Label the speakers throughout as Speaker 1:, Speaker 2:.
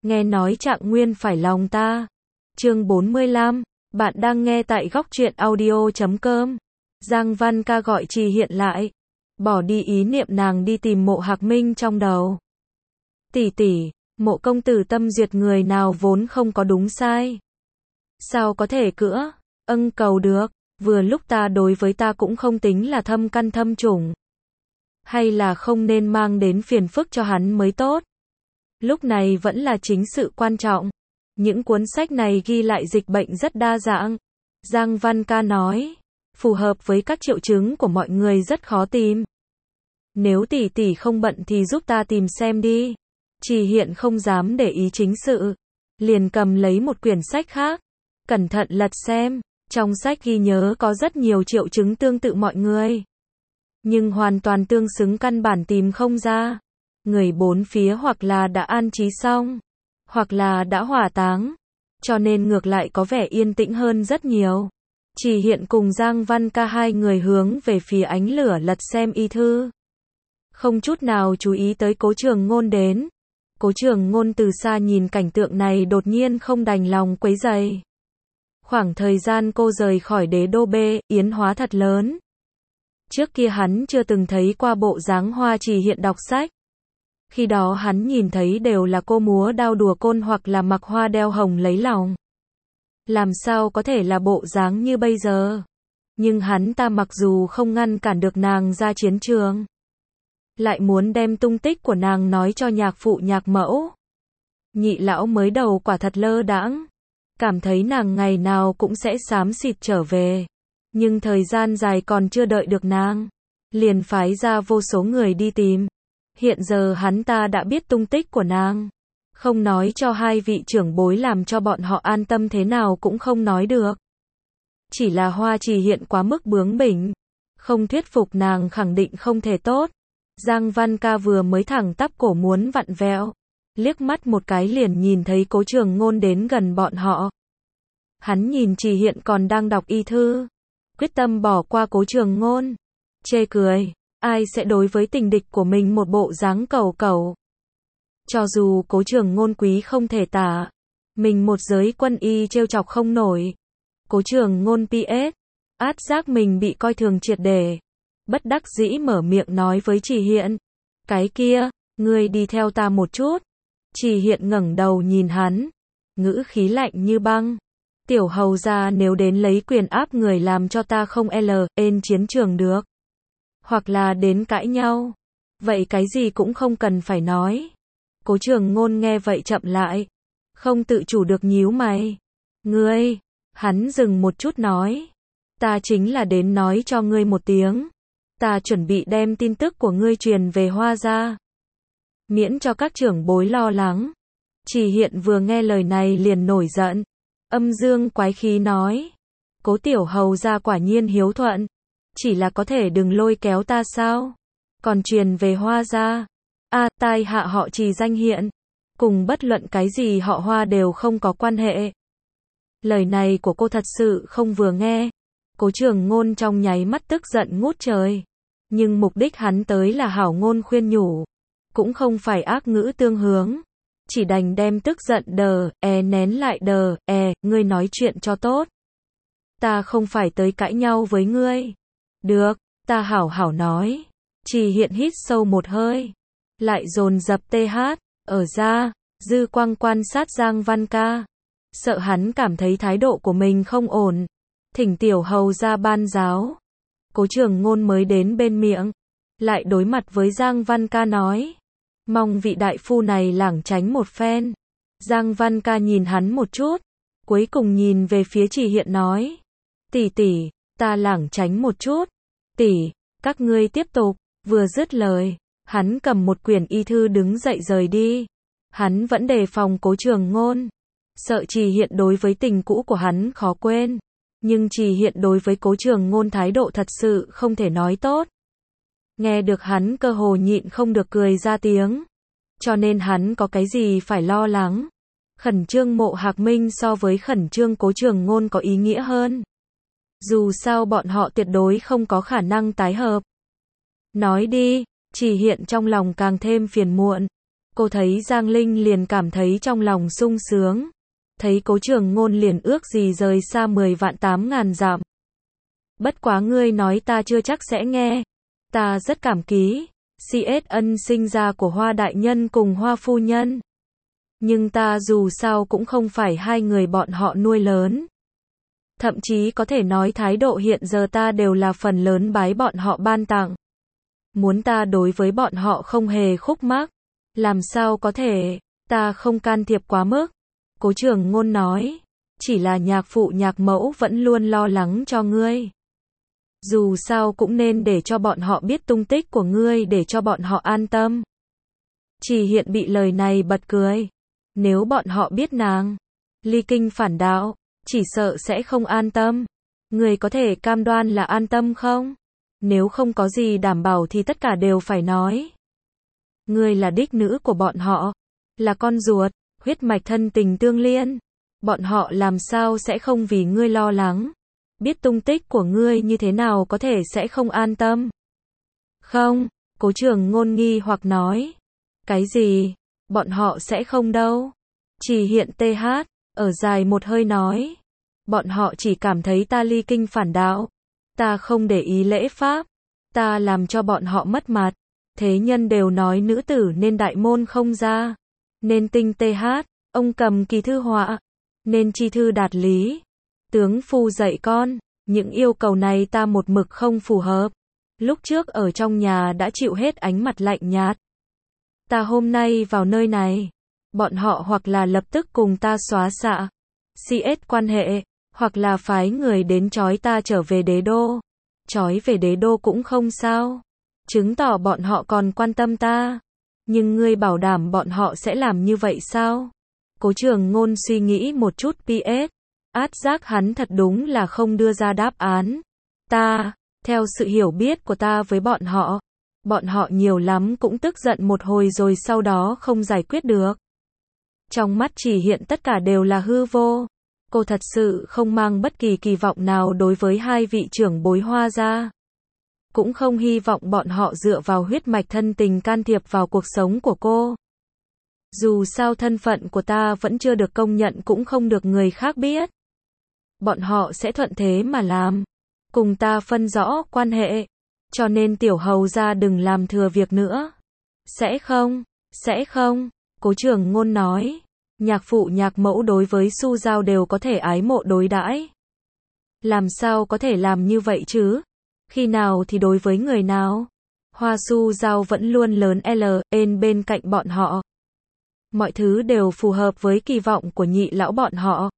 Speaker 1: nghe nói Trạng Nguyên phải lòng ta. Chương 45, bạn đang nghe tại góc truyện audio.com. Giang Văn Ca gọi Trì Hiện lại, bỏ đi ý niệm nàng đi tìm Mộ Hạc Minh trong đầu. Tỷ tỷ, Mộ công tử tâm duyệt người nào vốn không có đúng sai. Sao có thể cữa, cầu được, vừa lúc ta đối với ta cũng không tính là thâm căn thâm chủng. Hay là không nên mang đến phiền phức cho hắn mới tốt. Lúc này vẫn là chính sự quan trọng. Những cuốn sách này ghi lại dịch bệnh rất đa dạng. Giang Văn Ca nói, phù hợp với các triệu chứng của mọi người rất khó tìm. Nếu tỷ tỷ không bận thì giúp ta tìm xem đi. Trì Hiện không dám để ý chính sự, liền cầm lấy một quyển sách khác, cẩn thận lật xem. Trong sách ghi nhớ có rất nhiều triệu chứng tương tự mọi người, nhưng hoàn toàn tương xứng căn bản tìm không ra. Người bốn phía hoặc là đã an trí xong, hoặc là đã hỏa táng, cho nên ngược lại có vẻ yên tĩnh hơn rất nhiều. Trì Hiện cùng Giang Văn Ca hai người hướng về phía ánh lửa lật xem y thư, không chút nào chú ý tới Cố Trường Ngôn đến. Cố Trường Ngôn từ xa nhìn cảnh tượng này đột nhiên không đành lòng quấy rầy. Khoảng thời gian cô rời khỏi đế đô bê, yến hóa thật lớn. Trước kia hắn chưa từng thấy qua bộ dáng Hoa Trì Hiện đọc sách. Khi đó hắn nhìn thấy đều là cô múa đao đùa côn hoặc là mặc hoa đeo hồng lấy lòng. Làm sao có thể là bộ dáng như bây giờ. Nhưng hắn ta mặc dù không ngăn cản được nàng ra chiến trường, lại muốn đem tung tích của nàng nói cho nhạc phụ nhạc mẫu. Nhị lão mới đầu quả thật lơ đãng, cảm thấy nàng ngày nào cũng sẽ xám xịt trở về. Nhưng thời gian dài còn chưa đợi được nàng, liền phái ra vô số người đi tìm. Hiện giờ hắn ta đã biết tung tích của nàng, không nói cho hai vị trưởng bối làm cho bọn họ an tâm thế nào cũng không nói được. Chỉ là Hoa Trì Hiện quá mức bướng bỉnh, không thuyết phục nàng khẳng định không thể tốt. Giang Văn Ca vừa mới thẳng tắp cổ muốn vặn vẹo, liếc mắt một cái liền nhìn thấy Cố Trường Ngôn đến gần bọn họ. Hắn nhìn Trì Hiện còn đang đọc y thư, quyết tâm bỏ qua Cố Trường Ngôn, chê cười. Ai sẽ đối với tình địch của mình một bộ dáng cẩu cẩu. Cho dù Cố Trường Ngôn quý không thể tả, mình một giới quân y trêu chọc không nổi. Cố Trường Ngôn PS, át giác mình bị coi thường triệt để. Bất đắc dĩ mở miệng nói với Trì Hiện, cái kia, ngươi đi theo ta một chút. Trì Hiện ngẩng đầu nhìn hắn, ngữ khí lạnh như băng. Tiểu hầu gia nếu đến lấy quyền áp người làm cho ta không lên chiến trường được, hoặc là đến cãi nhau, vậy cái gì cũng không cần phải nói. Cố Trường Ngôn nghe vậy chậm lại, không tự chủ được nhíu mày. Ngươi, hắn dừng một chút nói, ta chính là đến nói cho ngươi một tiếng. Ta chuẩn bị đem tin tức của ngươi truyền về Hoa gia, miễn cho các trưởng bối lo lắng. Trì Hiện vừa nghe lời này liền nổi giận, âm dương quái khí nói, Cố tiểu hầu gia quả nhiên hiếu thuận, chỉ là có thể đừng lôi kéo ta sao, còn truyền về Hoa gia. Tai hạ họ Trì danh Hiện, cùng bất luận cái gì họ Hoa đều không có quan hệ. Lời này của cô thật sự không vừa nghe. Cố Trường Ngôn trong nháy mắt tức giận ngút trời, nhưng mục đích hắn tới là hảo ngôn khuyên nhủ, cũng không phải ác ngữ tương hướng, chỉ đành đem tức giận nén lại ngươi nói chuyện cho tốt. Ta không phải tới cãi nhau với ngươi. Được, ta hảo hảo nói. Trì Hiện hít sâu một hơi, lại dồn dập ở ra, dư quang quan sát Giang Văn Ca, sợ hắn cảm thấy thái độ của mình không ổn, thỉnh tiểu hầu ra ban giáo. Cố Trường Ngôn mới đến bên miệng, lại đối mặt với Giang Văn Ca nói, mong vị đại phu này lảng tránh một phen. Giang Văn Ca nhìn hắn một chút, cuối cùng nhìn về phía Trì Hiện nói, tỷ tỷ, ta lảng tránh một chút. Tỷ, các ngươi tiếp tục. Vừa dứt lời, hắn cầm một quyển y thư đứng dậy rời đi. Hắn vẫn đề phòng Cố Trường Ngôn, sợ Trì Hiện đối với tình cũ của hắn khó quên. Nhưng Trì Hiện đối với Cố Trường Ngôn thái độ thật sự không thể nói tốt. Nghe được hắn cơ hồ nhịn không được cười ra tiếng. Cho nên hắn có cái gì phải lo lắng. Khẩn trương Mộ Hạc Minh so với khẩn trương Cố Trường Ngôn có ý nghĩa hơn. Dù sao bọn họ tuyệt đối không có khả năng tái hợp. Nói đi. Trì Hiện trong lòng càng thêm phiền muộn. Cô thấy Giang Linh liền cảm thấy trong lòng sung sướng. Thấy Cố Trường Ngôn liền ước gì rời xa 10 vạn 8 ngàn dặm. Bất quá ngươi nói ta chưa chắc sẽ nghe. Ta rất cảm ký. CS ân sinh ra của Hoa đại nhân cùng Hoa phu nhân. Nhưng ta dù sao cũng không phải hai người bọn họ nuôi lớn. Thậm chí có thể nói thái độ hiện giờ ta đều là phần lớn bái bọn họ ban tặng. Muốn ta đối với bọn họ không hề khúc mắc. Làm sao có thể, ta không can thiệp quá mức. Cố Trường Ngôn nói, chỉ là nhạc phụ nhạc mẫu vẫn luôn lo lắng cho ngươi. Dù sao cũng nên để cho bọn họ biết tung tích của ngươi để cho bọn họ an tâm. Chỉ Hiện bị lời này bật cười. Nếu bọn họ biết nàng ly kinh phản đạo, chỉ sợ sẽ không an tâm. Ngươi có thể cam đoan là an tâm không? Nếu không có gì đảm bảo thì tất cả đều phải nói. Ngươi là đích nữ của bọn họ, là con ruột, huyết mạch thân tình tương liên. Bọn họ làm sao sẽ không vì ngươi lo lắng. Biết tung tích của ngươi như thế nào có thể sẽ không an tâm. Không, Cố Trường Ngôn nghi hoặc nói. Cái gì? Bọn họ sẽ không đâu. Chỉ Hiện TH, ở dài một hơi nói. Bọn họ chỉ cảm thấy ta ly kinh phản đạo. Ta không để ý lễ pháp. Ta làm cho bọn họ mất mặt. Thế nhân đều nói nữ tử nên đại môn không ra. Nên tinh TH, ông cầm kỳ thư họa. Nên chi thư đạt lý. Tướng phu dạy con. Những yêu cầu này ta một mực không phù hợp. Lúc trước ở trong nhà đã chịu hết ánh mặt lạnh nhạt. Ta hôm nay vào nơi này. Bọn họ hoặc là lập tức cùng ta xóa xạ. CS quan hệ. Hoặc là phái người đến trói ta trở về đế đô. Trói về đế đô cũng không sao. Chứng tỏ bọn họ còn quan tâm ta. Nhưng ngươi bảo đảm bọn họ sẽ làm như vậy sao? Cố Trường Ngôn suy nghĩ một chút PS. Át giác hắn thật đúng là không đưa ra đáp án. Theo sự hiểu biết của ta với bọn họ nhiều lắm cũng tức giận một hồi rồi sau đó không giải quyết được. Trong mắt Chỉ Hiện tất cả đều là hư vô. Cô thật sự không mang bất kỳ kỳ vọng nào đối với hai vị trưởng bối Hoa gia. Cũng không hy vọng bọn họ dựa vào huyết mạch thân tình can thiệp vào cuộc sống của cô. Dù sao thân phận của ta vẫn chưa được công nhận cũng không được người khác biết. Bọn họ sẽ thuận thế mà làm. Cùng ta phân rõ quan hệ. Cho nên tiểu hầu gia đừng làm thừa việc nữa. Sẽ không. Cố Trường Ngôn nói. Nhạc phụ nhạc mẫu đối với Su Giao đều có thể ái mộ đối đãi. Làm sao có thể làm như vậy chứ? Khi nào thì đối với người nào? Hoa Su Giao vẫn luôn lớn L.N bên cạnh bọn họ. Mọi thứ đều phù hợp với kỳ vọng của nhị lão bọn họ.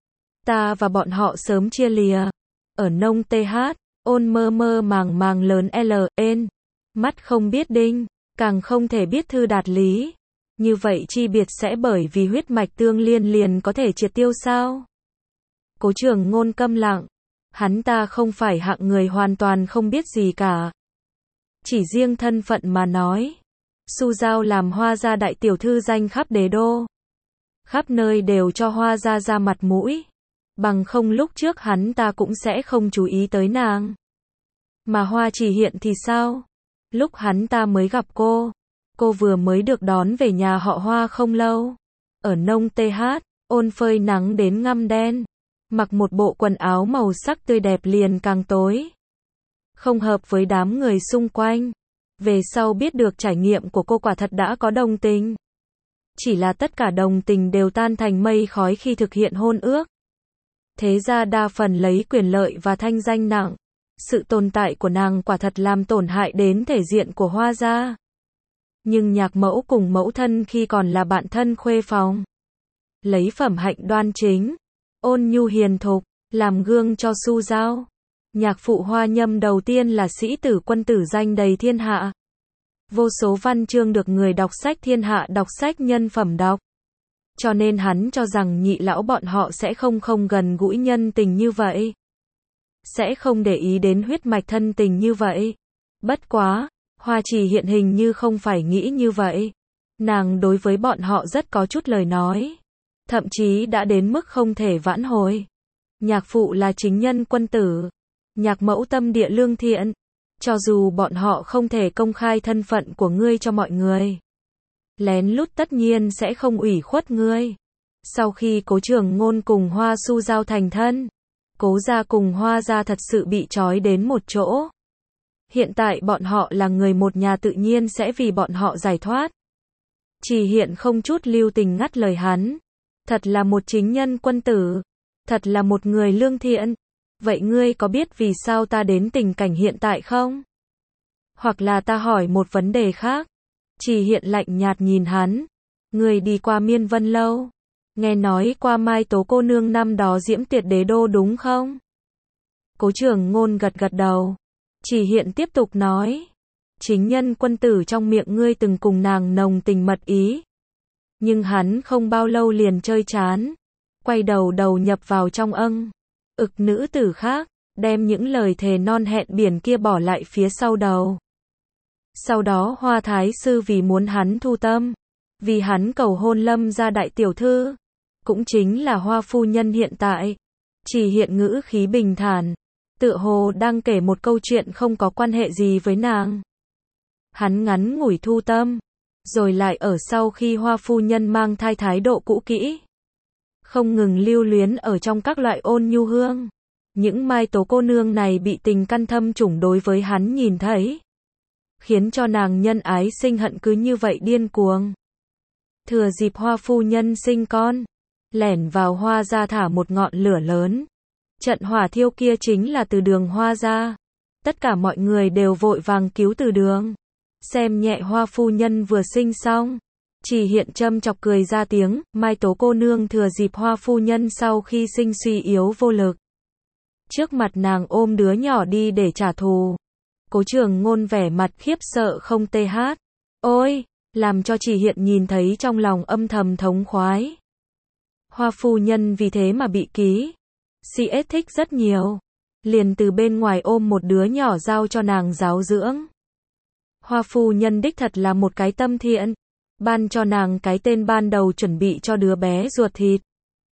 Speaker 1: Ta và bọn họ sớm chia lìa. Ở nông TH, Ôn mơ mơ màng lớn L.N. Mắt không biết đinh, càng không thể biết thư đạt lý. Như vậy chi biệt sẽ bởi vì huyết mạch tương liên liền có thể triệt tiêu sao? Cố Trường Ngôn câm lặng. Hắn ta không phải hạng người hoàn toàn không biết gì cả. Chỉ riêng thân phận mà nói. Su Giao làm Hoa gia đại tiểu thư danh khắp đế đô. Khắp nơi đều cho Hoa gia ra mặt mũi. Bằng không lúc trước hắn ta cũng sẽ không chú ý tới nàng. Mà Hoa Chỉ Hiện thì sao? Lúc hắn ta mới gặp cô vừa mới được đón về nhà họ Hoa không lâu. Ở nông TH, Ôn phơi nắng đến ngăm đen. Mặc một bộ quần áo màu sắc tươi đẹp liền càng tối. Không hợp với đám người xung quanh. Về sau biết được trải nghiệm của cô quả thật đã có đồng tình. Chỉ là tất cả đồng tình đều tan thành mây khói khi thực hiện hôn ước. Thế ra đa phần lấy quyền lợi và thanh danh nặng. Sự tồn tại của nàng quả thật làm tổn hại đến thể diện của Hoa gia. Nhưng nhạc mẫu cùng mẫu thân khi còn là bạn thân khuê phòng. Lấy phẩm hạnh đoan chính, ôn nhu hiền thục, làm gương cho Su Giao. Nhạc phụ Hoa Nhâm đầu tiên là sĩ tử quân tử danh đầy thiên hạ. Vô số văn chương được người đọc sách thiên hạ đọc sách nhân phẩm đọc. Cho nên hắn cho rằng nhị lão bọn họ sẽ không gần gũi nhân tình như vậy. Sẽ không để ý đến huyết mạch thân tình như vậy. Bất quá, Hoa Chỉ Hiện hình như không phải nghĩ như vậy. Nàng đối với bọn họ rất có chút lời nói. Thậm chí đã đến mức không thể vãn hồi. Nhạc phụ là chính nhân quân tử. Nhạc mẫu tâm địa lương thiện. Cho dù bọn họ không thể công khai thân phận của ngươi cho mọi người. lén lút tất nhiên sẽ không ủy khuất ngươi. Sau khi Cố Trường Ngôn cùng Hoa Su Giao thành thân, Cố gia cùng Hoa gia thật sự bị trói đến một chỗ. Hiện tại bọn họ là người một nhà tự nhiên sẽ vì bọn họ giải thoát. Chỉ Hiện không chút lưu tình ngắt lời hắn. Thật là một chính nhân quân tử. Thật là một người lương thiện. Vậy ngươi có biết vì sao ta đến tình cảnh hiện tại không? Hoặc là ta hỏi một vấn đề khác. Chỉ Hiện lạnh nhạt nhìn hắn. Ngươi đi qua Miên Vân Lâu. Nghe nói qua Mai Tố cô nương năm đó diễm tuyệt đế đô đúng không? Cố Trường Ngôn gật gật đầu. Chỉ Hiện tiếp tục nói. Chính nhân quân tử trong miệng ngươi từng cùng nàng nồng tình mật ý. Nhưng hắn không bao lâu liền chơi chán. Quay đầu đầu nhập vào trong nữ tử khác. Đem những lời thề non hẹn biển kia bỏ lại phía sau đầu. Sau đó Hoa Thái Sư vì muốn hắn thu tâm. Vì hắn cầu hôn Lâm gia đại tiểu thư. Cũng chính là Hoa phu nhân hiện tại. Chỉ Hiện ngữ khí bình thản. Tựa hồ đang kể một câu chuyện không có quan hệ gì với nàng. Hắn ngắn ngủi thu tâm. Rồi lại ở sau khi Hoa phu nhân mang thai thái độ cũ kỹ. Không ngừng lưu luyến ở trong các loại ôn nhu hương. Những Mai Tố cô nương này bị tình căn thâm trùng đối với hắn nhìn thấy. Khiến cho nàng nhân ái sinh hận cứ như vậy điên cuồng. Thừa dịp Hoa phu nhân sinh con. Lẻn vào Hoa gia thả một ngọn lửa lớn. Trận hỏa thiêu kia chính là Từ Đường Hoa gia. Tất cả mọi người đều vội vàng cứu Từ Đường. Xem nhẹ Hoa phu nhân vừa sinh xong. Chỉ Hiện châm chọc cười ra tiếng. Mai Tố cô nương thừa dịp Hoa phu nhân sau khi sinh suy yếu vô lực. Trước mặt nàng ôm đứa nhỏ đi để trả thù. Cố Trường Ngôn vẻ mặt khiếp sợ không tê hát. Ôi, làm cho Chỉ Hiện nhìn thấy trong lòng âm thầm thống khoái. Hoa phu nhân vì thế mà bị ký. CS thích rất nhiều. Liền từ bên ngoài ôm một đứa nhỏ giao cho nàng giáo dưỡng. Hoa phu nhân đích thật là một cái tâm thiện. Ban cho nàng cái tên ban đầu chuẩn bị cho đứa bé ruột thịt.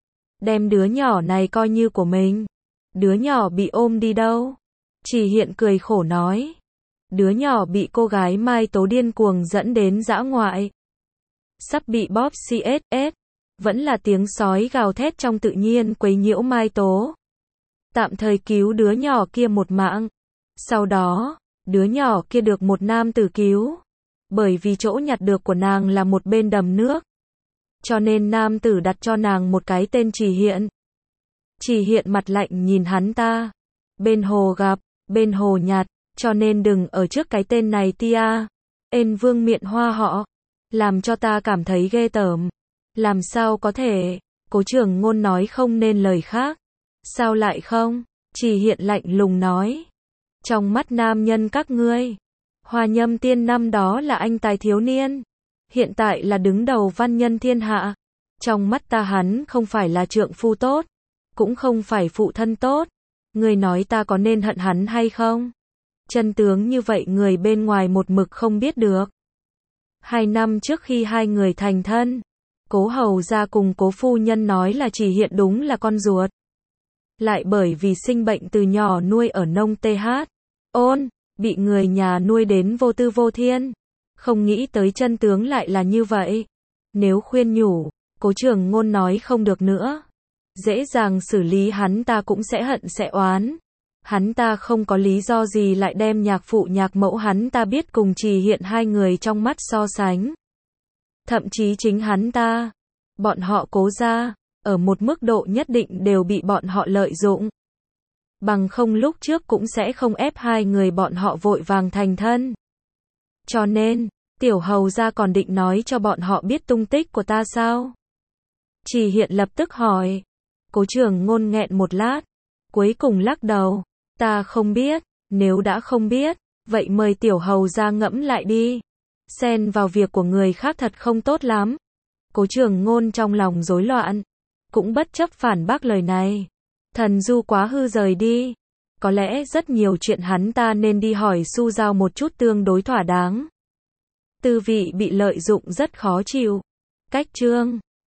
Speaker 1: Đem đứa nhỏ này coi như của mình. Đứa nhỏ bị ôm đi đâu? Chỉ Hiện cười khổ nói. Đứa nhỏ bị cô gái Mai Tố điên cuồng dẫn đến dã ngoại. Sắp bị bóp CSS. Vẫn là tiếng sói gào thét trong tự nhiên quấy nhiễu Mai Tố. Tạm thời cứu đứa nhỏ kia một mạng. Sau đó, đứa nhỏ kia được một nam tử cứu. Bởi vì chỗ nhặt được của nàng là một bên đầm nước. Cho nên nam tử đặt cho nàng một cái tên Chỉ Hiện. Chỉ Hiện mặt lạnh nhìn hắn ta. Bên hồ gặp, bên hồ nhặt, cho nên đừng ở trước cái tên này tia. Ên vương miện hoa họ. Làm cho ta cảm thấy ghê tởm. Làm sao có thể? Cố Trường Ngôn nói không nên lời khác. Sao lại không? Chỉ Hiện lạnh lùng nói. Trong mắt nam nhân các ngươi, Hoa Nhâm Tiên năm đó là anh tài thiếu niên. Hiện tại là đứng đầu văn nhân thiên hạ. Trong mắt ta hắn không phải là trượng phu tốt. Cũng không phải phụ thân tốt. Ngươi nói ta có nên hận hắn hay không? Chân tướng như vậy người bên ngoài một mực không biết được. 2 năm trước khi hai người thành thân, Cố hầu gia cùng Cố phu nhân nói là Chỉ Hiện đúng là con ruột. Lại bởi vì sinh bệnh từ nhỏ nuôi ở nông TH. Ôn, bị người nhà nuôi đến vô tư vô thiên. Không nghĩ tới chân tướng lại là như vậy. Nếu khuyên nhủ, Cố Trường Ngôn nói không được nữa. Dễ dàng xử lý hắn ta cũng sẽ hận sẽ oán. Hắn ta không có lý do gì lại đem nhạc phụ nhạc mẫu hắn ta biết cùng Chỉ Hiện hai người trong mắt so sánh. Thậm chí chính hắn ta, bọn họ Cố gia, ở một mức độ nhất định đều bị bọn họ lợi dụng. Bằng không lúc trước cũng sẽ không ép hai người bọn họ vội vàng thành thân. Cho nên, tiểu hầu gia còn định nói cho bọn họ biết tung tích của ta sao? Chỉ Hiện lập tức hỏi. Cố Trường Ngôn nghẹn một lát, cuối cùng lắc đầu. Ta không biết, nếu đã không biết, vậy mời tiểu hầu gia ngẫm lại đi. Xen vào việc của người khác thật không tốt lắm. Cố Trường Ngôn trong lòng rối loạn, cũng bất chấp phản bác lời này. Thần Du quá hư rời đi. Có lẽ rất nhiều chuyện hắn ta nên đi hỏi Su Giao một chút tương đối thỏa đáng. Tư vị bị lợi dụng rất khó chịu. Cách chương